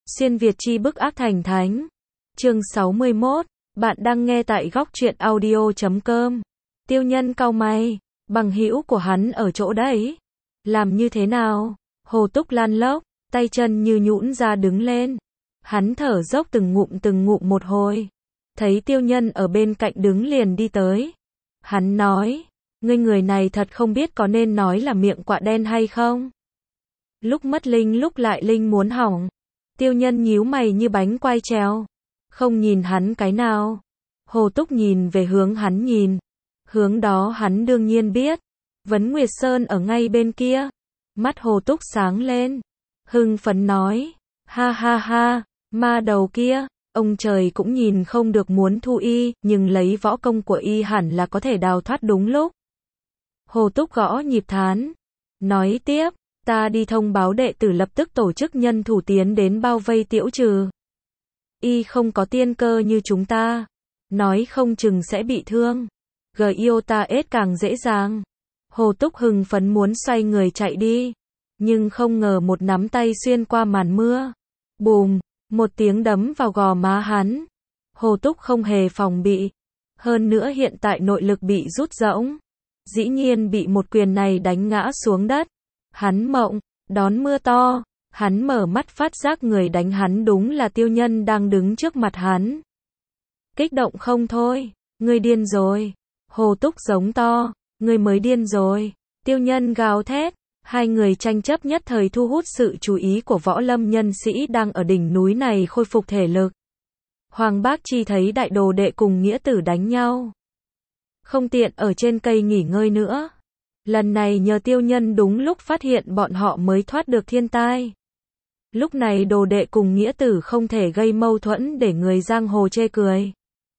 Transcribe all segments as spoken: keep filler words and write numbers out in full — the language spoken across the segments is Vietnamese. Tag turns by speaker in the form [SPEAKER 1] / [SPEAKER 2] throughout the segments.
[SPEAKER 1] Xuyên Việt chi bức ác thành thánh. Chương sáu mươi mốt. Bạn đang nghe tại góc truyện audio chấm com. Tiêu Nhân cau mày, bằng hữu của hắn ở chỗ đấy. Làm như thế nào? Hồ Túc lăn lóc, tay chân như nhũn ra đứng lên. Hắn thở dốc từng ngụm từng ngụm một hồi. Thấy Tiêu Nhân ở bên cạnh đứng liền đi tới. Hắn nói, ngươi người này thật không biết có nên nói là miệng quạ đen hay không? Lúc mất linh lúc lại linh muốn hỏng. Tiêu Nhân nhíu mày như bánh quay treo. Không nhìn hắn cái nào. Hồ Túc nhìn về hướng hắn nhìn. Hướng đó hắn đương nhiên biết. Vấn Nguyệt Sơn ở ngay bên kia. Mắt Hồ Túc sáng lên. Hưng phấn nói. Ha ha ha, ma đầu kia. Ông trời cũng nhìn không được muốn thu y, nhưng lấy võ công của y hẳn là có thể đào thoát đúng lúc. Hồ Túc gõ nhịp thán. Nói tiếp. Ta đi thông báo đệ tử lập tức tổ chức nhân thủ tiến đến bao vây Tiễu Trừ. Y không có tiên cơ như chúng ta. Nói không chừng sẽ bị thương. Giota-S càng dễ dàng. Hồ Túc hưng phấn muốn xoay người chạy đi. Nhưng không ngờ một nắm tay xuyên qua màn mưa. Bùm, một tiếng đấm vào gò má hắn. Hồ Túc không hề phòng bị. Hơn nữa hiện tại nội lực bị rút rỗng. Dĩ nhiên bị một quyền này đánh ngã xuống đất. Hắn mộng, đón mưa to, hắn mở mắt phát giác người đánh hắn đúng là Tiêu Nhân đang đứng trước mặt hắn. Kích động không thôi, ngươi điên rồi. Hồ Túc giống to, ngươi mới điên rồi. Tiêu Nhân gào thét, hai người tranh chấp nhất thời thu hút sự chú ý của võ lâm nhân sĩ đang ở đỉnh núi này khôi phục thể lực. Hoàng Bác Chi thấy đại đồ đệ cùng nghĩa tử đánh nhau. Không tiện ở trên cây nghỉ ngơi nữa. Lần này nhờ Tiêu Nhân đúng lúc phát hiện bọn họ mới thoát được thiên tai. Lúc này đồ đệ cùng nghĩa tử không thể gây mâu thuẫn để người giang hồ chê cười.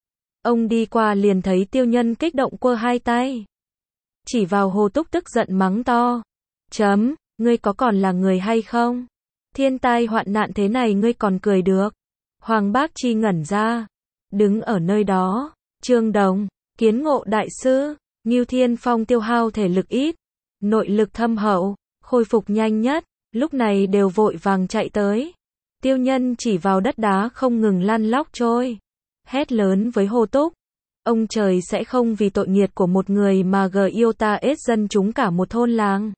[SPEAKER 1] Ông đi qua liền thấy Tiêu Nhân kích động quơ hai tay. Chỉ vào Hồ Túc tức giận mắng to. Chấm, ngươi có còn là người hay không? Thiên tai hoạn nạn thế này ngươi còn cười được. Hoàng Bác Chi ngẩn ra. Đứng ở nơi đó, Trương Đồng, Kiến Ngộ Đại Sư, Ngưu Thiên Phong tiêu hao thể lực ít, nội lực thâm hậu, khôi phục nhanh nhất, lúc này đều vội vàng chạy tới. Tiêu Nhân chỉ vào đất đá không ngừng lăn lóc trôi. Hét lớn với Hồ Túc. Ông trời sẽ không vì tội nghiệt của một người mà Giota-S dân chúng cả một thôn làng.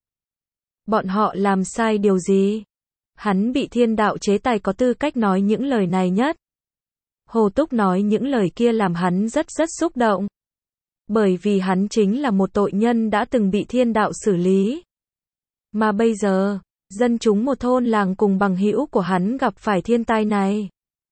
[SPEAKER 1] Bọn họ làm sai điều gì? Hắn bị thiên đạo chế tài có tư cách nói những lời này nhất. Hồ Túc nói những lời kia làm hắn rất rất xúc động. Bởi vì hắn chính là một tội nhân đã từng bị thiên đạo xử lý. Mà bây giờ, dân chúng một thôn làng cùng bằng hữu của hắn gặp phải thiên tai này.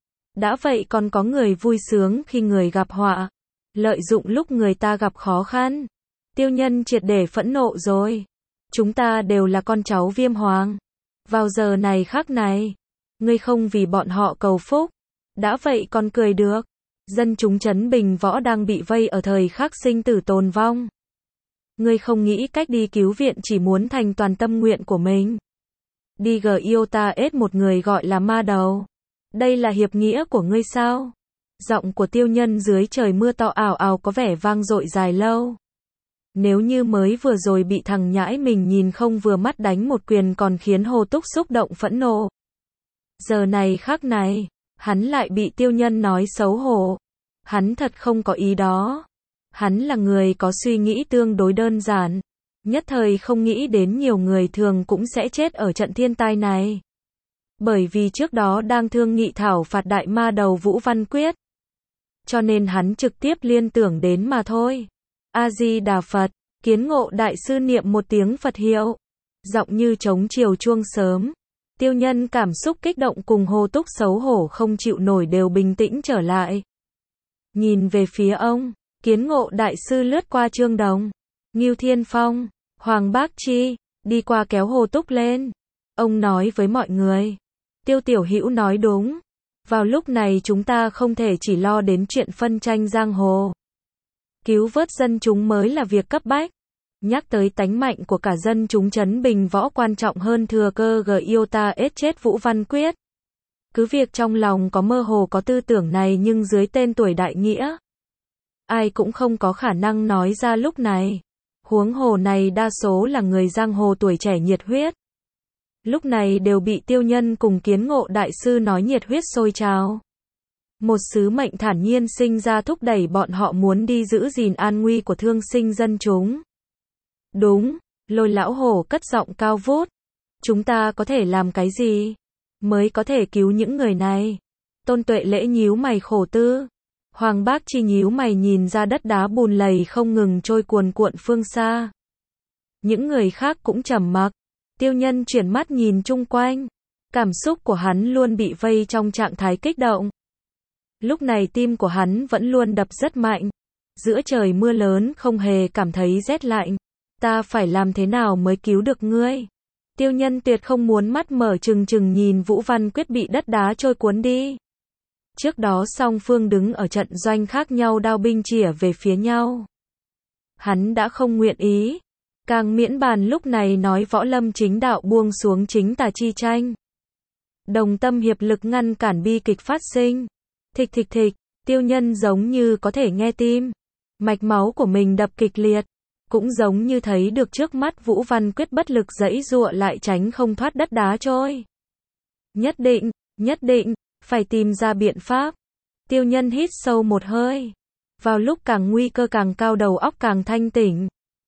[SPEAKER 1] Đã vậy còn có người vui sướng khi người gặp họa. Lợi dụng lúc người ta gặp khó khăn. Tiêu Nhân triệt để phẫn nộ rồi. Chúng ta đều là con cháu Viêm Hoàng. Vào giờ này khắc này, ngươi không vì bọn họ cầu phúc. Đã vậy còn cười được. Dân chúng Trấn Bình Võ đang bị vây ở thời khắc sinh tử tồn vong. Ngươi không nghĩ cách đi cứu viện chỉ muốn thành toàn tâm nguyện của mình. Đi Giota-S một người gọi là ma đầu. Đây là hiệp nghĩa của ngươi sao? Giọng của Tiêu Nhân dưới trời mưa to ào ào có vẻ vang dội dài lâu. Nếu như mới vừa rồi bị thằng nhãi mình nhìn không vừa mắt đánh một quyền còn khiến Hồ Túc xúc động phẫn nộ. Giờ này khắc này, hắn lại bị Tiêu Nhân nói xấu hổ. Hắn thật không có ý đó. Hắn là người có suy nghĩ tương đối đơn giản. Nhất thời không nghĩ đến nhiều người thường cũng sẽ chết ở trận thiên tai này. Bởi vì trước đó đang thương nghị thảo phạt đại ma đầu Vũ Văn Quyết. Cho nên hắn trực tiếp liên tưởng đến mà thôi. A-di-đà Phật, Kiến Ngộ Đại Sư niệm một tiếng Phật hiệu. Giọng như trống chiều chuông sớm. Tiêu Nhân cảm xúc kích động cùng Hồ Túc xấu hổ không chịu nổi đều bình tĩnh trở lại. Nhìn về phía ông, Kiến Ngộ Đại Sư lướt qua Trương Đồng, Ngưu Thiên Phong, Hoàng Bác Chi, đi qua kéo Hồ Túc lên. Ông nói với mọi người, Tiêu tiểu hữu nói đúng. Vào lúc này chúng ta không thể chỉ lo đến chuyện phân tranh giang hồ. Cứu vớt dân chúng mới là việc cấp bách. Nhắc tới tánh mạnh của cả dân chúng Trấn Bình Võ quan trọng hơn thừa cơ Giota-S chết Vũ Văn Quyết. Cứ việc trong lòng có mơ hồ có tư tưởng này nhưng dưới tên tuổi đại nghĩa, ai cũng không có khả năng nói ra lúc này. Huống hồ này đa số là người giang hồ tuổi trẻ nhiệt huyết. lúc này đều bị Tiêu Nhân cùng Kiến Ngộ đại sư nói nhiệt huyết sôi trào. Một sứ mệnh thản nhiên sinh ra thúc đẩy bọn họ muốn đi giữ gìn an nguy của thương sinh dân chúng. Đúng, Lôi lão hổ cất giọng cao vút. Chúng ta có thể làm cái gì? Mới có thể cứu những người này? Tôn Tuệ Lễ nhíu mày khổ tư. Hoàng Bác Chi nhíu mày nhìn ra đất đá bùn lầy không ngừng trôi cuồn cuộn phương xa. Những người khác cũng trầm mặc. Tiêu Nhân chuyển mắt nhìn chung quanh. Cảm xúc của hắn luôn bị vây trong trạng thái kích động. Lúc này tim của hắn vẫn luôn đập rất mạnh. Giữa trời mưa lớn không hề cảm thấy rét lạnh. Ta phải làm thế nào mới cứu được ngươi? Tiêu Nhân tuyệt không muốn mắt mở trừng trừng nhìn Vũ Văn Quyết bị đất đá trôi cuốn đi. Trước đó song phương đứng ở trận doanh khác nhau đao binh chĩa về phía nhau. Hắn đã không nguyện ý. Càng miễn bàn lúc này nói võ lâm chính đạo buông xuống chính tà chi tranh. Đồng tâm hiệp lực ngăn cản bi kịch phát sinh. Thịch thịch thịch, Tiêu Nhân giống như có thể nghe tim. Mạch máu của mình đập kịch liệt. Cũng giống như thấy được trước mắt Vũ Văn Quyết bất lực giãy giụa lại tránh không thoát đất đá trôi. Nhất định, nhất định, phải tìm ra biện pháp. Tiêu Nhân hít sâu một hơi. Vào lúc càng nguy cơ càng cao đầu óc càng thanh tỉnh.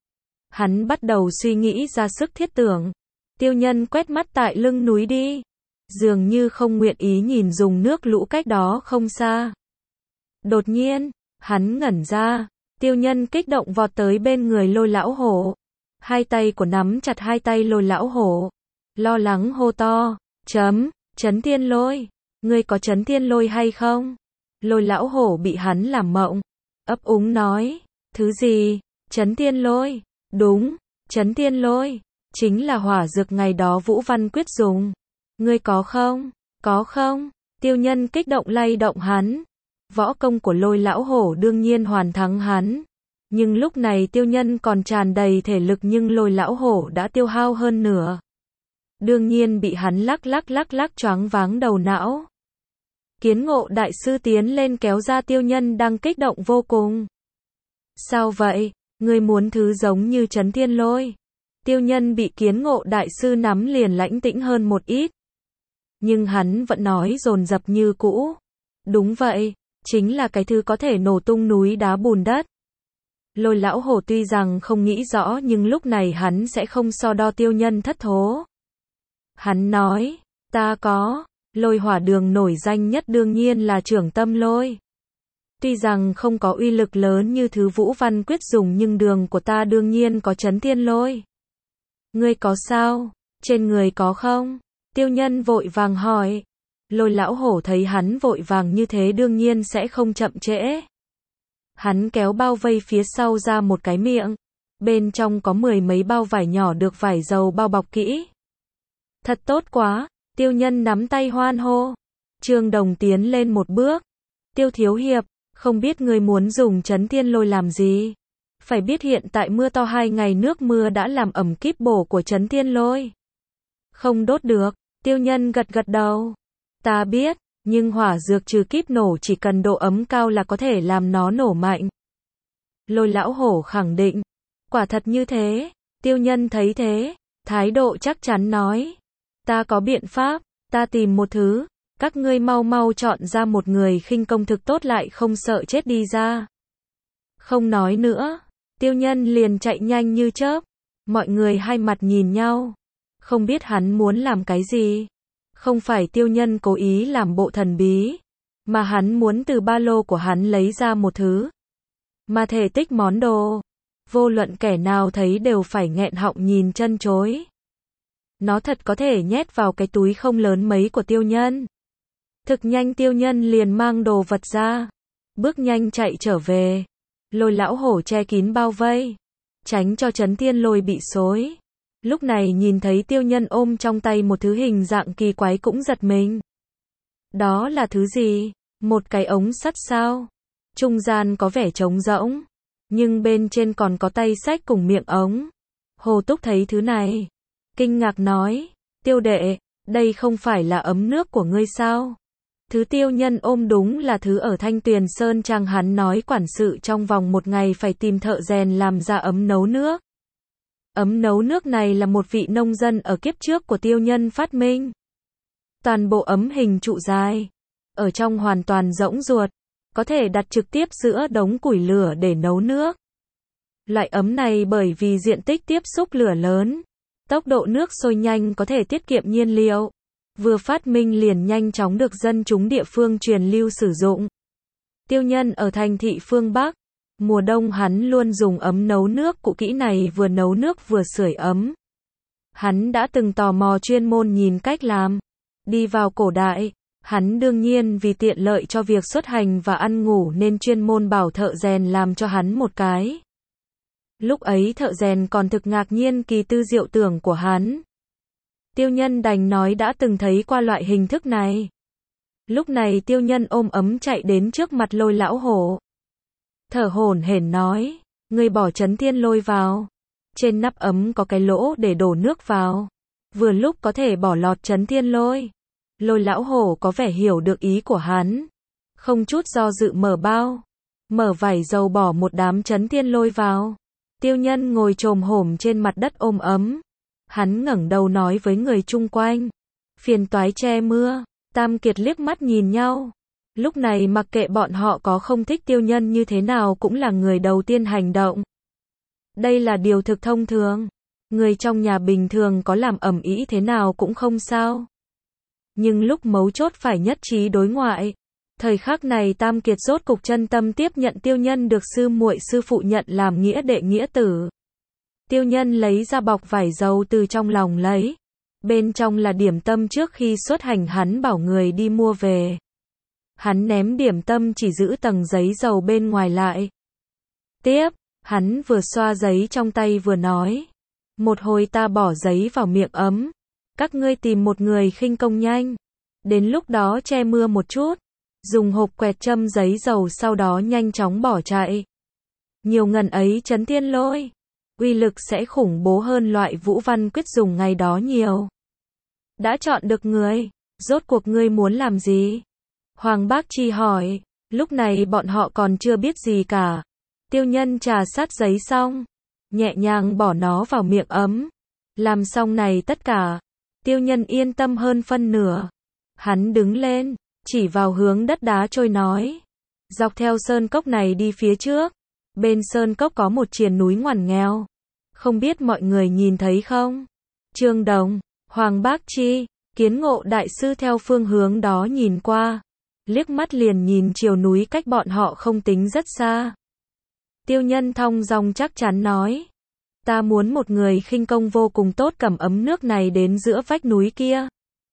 [SPEAKER 1] Hắn bắt đầu suy nghĩ ra sức thiết tưởng. Tiêu Nhân quét mắt tại lưng núi đi. Dường như không nguyện ý nhìn dùng nước lũ cách đó không xa. Đột nhiên, hắn ngẩn ra. Tiêu Nhân kích động vọt tới bên người Lôi lão hổ. Hai tay của nắm chặt hai tay Lôi lão hổ. Lo lắng hô to. Chấm, Chấn Thiên Lôi. Ngươi có Chấn Thiên Lôi hay không? Lôi lão hổ bị hắn làm mộng. Ấp úng nói. Thứ gì? Chấn Thiên Lôi. Đúng, Chấn Thiên Lôi. Chính là hỏa dược ngày đó Vũ Văn Quyết dùng. Ngươi có không? Có không? Tiêu Nhân kích động lay động hắn. Võ công của Lôi lão hổ đương nhiên hoàn thắng hắn. Nhưng lúc này Tiêu Nhân còn tràn đầy thể lực nhưng Lôi lão hổ đã tiêu hao hơn nửa. Đương nhiên bị hắn lắc lắc lắc lắc choáng váng đầu não. Kiến Ngộ đại sư tiến lên kéo ra Tiêu Nhân đang kích động vô cùng. Sao vậy? Ngươi muốn thứ giống như Chấn Thiên Lôi? Tiêu Nhân bị Kiến Ngộ đại sư nắm liền lãnh tĩnh hơn một ít. Nhưng hắn vẫn nói dồn dập như cũ. Đúng vậy, chính là cái thứ có thể nổ tung núi đá bùn đất. Lôi lão hổ tuy rằng không nghĩ rõ nhưng lúc này hắn sẽ không so đo Tiêu Nhân thất thố. Hắn nói, ta có, lôi hỏa đường nổi danh nhất đương nhiên là Trưởng Tâm Lôi. Tuy rằng không có uy lực lớn như thứ Vũ Văn Quyết dùng nhưng đường của ta đương nhiên có Chấn Thiên Lôi. Ngươi có sao? Trên người có không? Tiêu Nhân vội vàng hỏi. Lôi lão hổ thấy hắn vội vàng như thế đương nhiên sẽ không chậm trễ. Hắn kéo bao vây phía sau ra một cái miệng. Bên trong có mười mấy bao vải nhỏ được vải dầu bao bọc kỹ. Thật tốt quá, Tiêu Nhân nắm tay hoan hô. Trương Đồng tiến lên một bước. Tiêu thiếu hiệp, không biết ngươi muốn dùng Chấn Thiên Lôi làm gì? Phải biết hiện tại mưa to hai ngày nước mưa đã làm ẩm kíp bổ của Chấn Thiên Lôi. Không đốt được, Tiêu Nhân gật gật đầu. Ta biết, nhưng hỏa dược trừ kíp nổ chỉ cần độ ấm cao là có thể làm nó nổ mạnh. Lôi lão hổ khẳng định. Quả thật như thế, Tiêu Nhân thấy thế, thái độ chắc chắn nói. Ta có biện pháp, ta tìm một thứ, các ngươi mau mau chọn ra một người khinh công thực tốt lại không sợ chết đi ra. Không nói nữa, Tiêu Nhân liền chạy nhanh như chớp. Mọi người hai mặt nhìn nhau, không biết hắn muốn làm cái gì. Không phải Tiêu Nhân cố ý làm bộ thần bí, mà hắn muốn từ ba lô của hắn lấy ra một thứ. Mà thể tích món đồ, vô luận kẻ nào thấy đều phải nghẹn họng nhìn chân chối. Nó thật có thể nhét vào cái túi không lớn mấy của Tiêu Nhân. Thực nhanh Tiêu Nhân liền mang đồ vật ra, bước nhanh chạy trở về. Lôi lão hổ che kín bao vây, tránh cho Chấn Thiên Lôi bị xối. Lúc này nhìn thấy Tiêu Nhân ôm trong tay một thứ hình dạng kỳ quái cũng giật mình. Đó là thứ gì? Một cái ống sắt sao? Trung gian có vẻ trống rỗng, nhưng bên trên còn có tay xách cùng miệng ống. Hồ Túc thấy thứ này, kinh ngạc nói, Tiêu đệ, đây không phải là ấm nước của ngươi sao? Thứ Tiêu Nhân ôm đúng là thứ ở Thanh Tuyền Sơn Trang hắn nói quản sự trong vòng một ngày phải tìm thợ rèn làm ra ấm nấu nước. Ấm nấu nước này là một vị nông dân ở kiếp trước của Tiêu Nhân phát minh. Toàn bộ ấm hình trụ dài, ở trong hoàn toàn rỗng ruột, có thể đặt trực tiếp giữa đống củi lửa để nấu nước. Loại ấm này bởi vì diện tích tiếp xúc lửa lớn, tốc độ nước sôi nhanh có thể tiết kiệm nhiên liệu. Vừa phát minh liền nhanh chóng được dân chúng địa phương truyền lưu sử dụng. Tiêu Nhân ở thành thị phương Bắc, mùa đông hắn luôn dùng ấm nấu nước cụ kỹ này vừa nấu nước vừa sưởi ấm. Hắn đã từng tò mò chuyên môn nhìn cách làm. Đi vào cổ đại, hắn đương nhiên vì tiện lợi cho việc xuất hành và ăn ngủ nên chuyên môn bảo thợ rèn làm cho hắn một cái. Lúc ấy thợ rèn còn thực ngạc nhiên kỳ tư diệu tưởng của hắn. Tiêu Nhân đành nói đã từng thấy qua loại hình thức này. Lúc này Tiêu Nhân ôm ấm chạy đến trước mặt Lôi lão hổ. Thở hổn hển nói, ngươi bỏ Chấn Thiên Lôi vào. Trên nắp ấm có cái lỗ để đổ nước vào. Vừa lúc có thể bỏ lọt Chấn Thiên Lôi. Lôi lão hổ có vẻ hiểu được ý của hắn. Không chút do dự mở bao. Mở vải dầu bỏ một đám Chấn Thiên Lôi vào. Tiêu Nhân ngồi chồm hổm trên mặt đất ôm ấm. Hắn ngẩng đầu nói với người chung quanh. Phiền toái che mưa. Tam Kiệt liếc mắt nhìn nhau. Lúc này mặc kệ bọn họ có không thích Tiêu Nhân như thế nào cũng là người đầu tiên hành động. Đây là điều thực thông thường. Người trong nhà bình thường có làm ầm ĩ thế nào cũng không sao. Nhưng lúc mấu chốt phải nhất trí đối ngoại. Thời khắc này Tam Kiệt rốt cục chân tâm tiếp nhận Tiêu Nhân được sư muội sư phụ nhận làm nghĩa đệ nghĩa tử. Tiêu Nhân lấy ra bọc vải dầu từ trong lòng lấy. Bên trong là điểm tâm trước khi xuất hành hắn bảo người đi mua về. Hắn ném điểm tâm chỉ giữ tầng giấy dầu bên ngoài lại. Tiếp, hắn vừa xoa giấy trong tay vừa nói. Một hồi ta bỏ giấy vào miệng ấm. Các ngươi tìm một người khinh công nhanh. Đến lúc đó che mưa một chút. Dùng hộp quẹt châm giấy dầu sau đó nhanh chóng bỏ chạy. Nhiều ngần ấy Chấn Thiên Lôi. Uy lực sẽ khủng bố hơn loại Vũ Văn Quyết dùng ngày đó nhiều. Đã chọn được người. Rốt cuộc ngươi muốn làm gì? Hoàng Bác Chi hỏi. Lúc này bọn họ còn chưa biết gì cả. Tiêu Nhân trà sát giấy xong. Nhẹ nhàng bỏ nó vào miệng ấm. Làm xong này tất cả. Tiêu Nhân yên tâm hơn phân nửa. Hắn đứng lên. Chỉ vào hướng đất đá trôi nói. Dọc theo sơn cốc này đi phía trước. Bên sơn cốc có một triền núi ngoằn nghèo. Không biết mọi người nhìn thấy không? Trương Đồng, Hoàng Bác Chi, Kiến Ngộ đại sư theo phương hướng đó nhìn qua. Liếc mắt liền nhìn chiều núi cách bọn họ không tính rất xa. Tiêu Nhân thong dong chắc chắn nói. Ta muốn một người khinh công vô cùng tốt cầm ấm nước này đến giữa vách núi kia.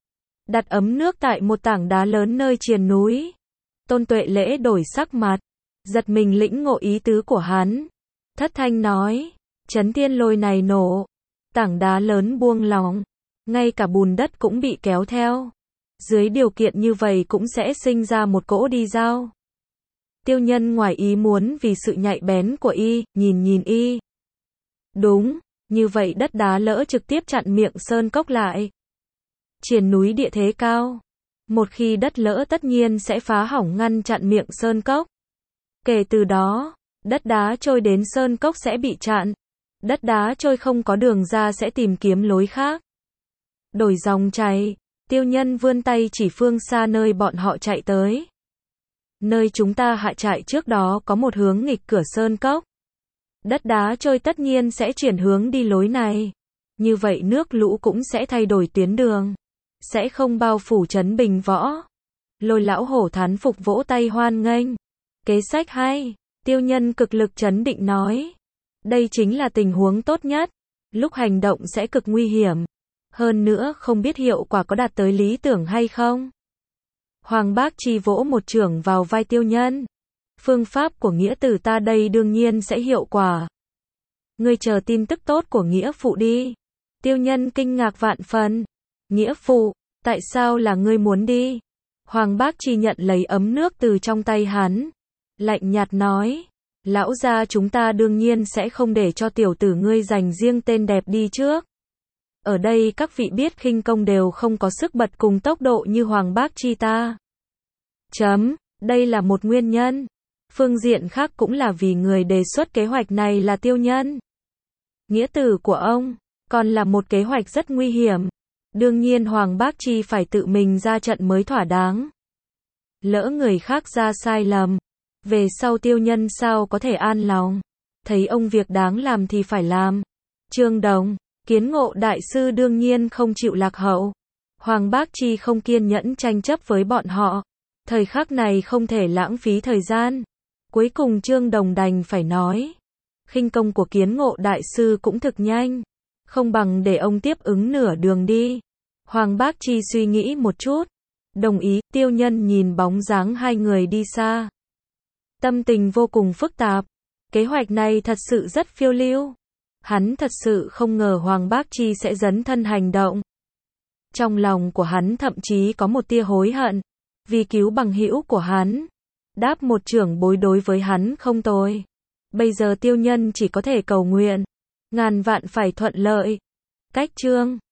[SPEAKER 1] Đặt ấm nước tại một tảng đá lớn nơi triền núi. Tôn Tuệ Lễ đổi sắc mặt. Giật mình lĩnh ngộ ý tứ của hắn. Thất thanh nói. Chấn Thiên Lôi này nổ. Tảng đá lớn buông lỏng. Ngay cả bùn đất cũng bị kéo theo. Dưới điều kiện như vậy cũng sẽ sinh ra một cỗ đi dao. Tiêu Nhân ngoài ý muốn vì sự nhạy bén của y, nhìn nhìn y. Đúng, như vậy đất đá lỡ trực tiếp chặn miệng sơn cốc lại. Triền núi địa thế cao. Một khi đất lỡ tất nhiên sẽ phá hỏng ngăn chặn miệng sơn cốc. Kể từ đó, đất đá trôi đến sơn cốc sẽ bị chặn. Đất đá trôi không có đường ra sẽ tìm kiếm lối khác. Đổi dòng chảy, Tiêu Nhân vươn tay chỉ phương xa nơi bọn họ chạy tới. Nơi chúng ta hạ trại trước đó có một hướng nghịch cửa sơn cốc. Đất đá trôi tất nhiên sẽ chuyển hướng đi lối này. Như vậy nước lũ cũng sẽ thay đổi tuyến đường. Sẽ không bao phủ trấn Bình Võ. Lôi lão hổ thán phục vỗ tay hoan nghênh. Kế sách hay, Tiêu Nhân cực lực trấn định nói. Đây chính là tình huống tốt nhất. Lúc hành động sẽ cực nguy hiểm. Hơn nữa không biết hiệu quả có đạt tới lý tưởng hay không. Hoàng Bác Chi vỗ một chưởng vào vai Tiêu Nhân. Phương pháp của nghĩa tử ta đây đương nhiên sẽ hiệu quả. Ngươi chờ tin tức tốt của nghĩa phụ đi. Tiêu Nhân kinh ngạc vạn phần. Nghĩa phụ, tại sao là ngươi muốn đi? Hoàng Bác Chi nhận lấy ấm nước từ trong tay hắn. Lạnh nhạt nói. Lão gia chúng ta đương nhiên sẽ không để cho tiểu tử ngươi dành riêng tên đẹp đi trước. Ở đây các vị biết khinh công đều không có sức bật cùng tốc độ như Hoàng Bác Chi ta. Chấm, đây là một nguyên nhân. Phương diện khác cũng là vì người đề xuất kế hoạch này là Tiêu Nhân. Nghĩa tử của ông, còn là một kế hoạch rất nguy hiểm. Đương nhiên Hoàng Bác Chi phải tự mình ra trận mới thỏa đáng. Lỡ người khác ra sai lầm, về sau Tiêu Nhân sao có thể an lòng. Thấy ông việc đáng làm thì phải làm. Trương Đồng, Kiến Ngộ đại sư đương nhiên không chịu lạc hậu. Hoàng Bác Chi không kiên nhẫn tranh chấp với bọn họ. Thời khắc này không thể lãng phí thời gian. Cuối cùng Trương Đồng đành phải nói. Khinh công của Kiến Ngộ đại sư cũng thực nhanh. Không bằng để ông tiếp ứng nửa đường đi. Hoàng Bác Chi suy nghĩ một chút. Đồng ý. Tiêu Nhân nhìn bóng dáng hai người đi xa. Tâm tình vô cùng phức tạp. Kế hoạch này thật sự rất phiêu lưu. Hắn thật sự không ngờ Hoàng Bác Chi sẽ dấn thân hành động. Trong lòng của hắn thậm chí có một tia hối hận. Vì cứu bằng hữu của hắn. Đáp một trưởng bối đối với hắn không tồi. Bây giờ Tiêu Nhân chỉ có thể cầu nguyện. Ngàn vạn phải thuận lợi. Cách chương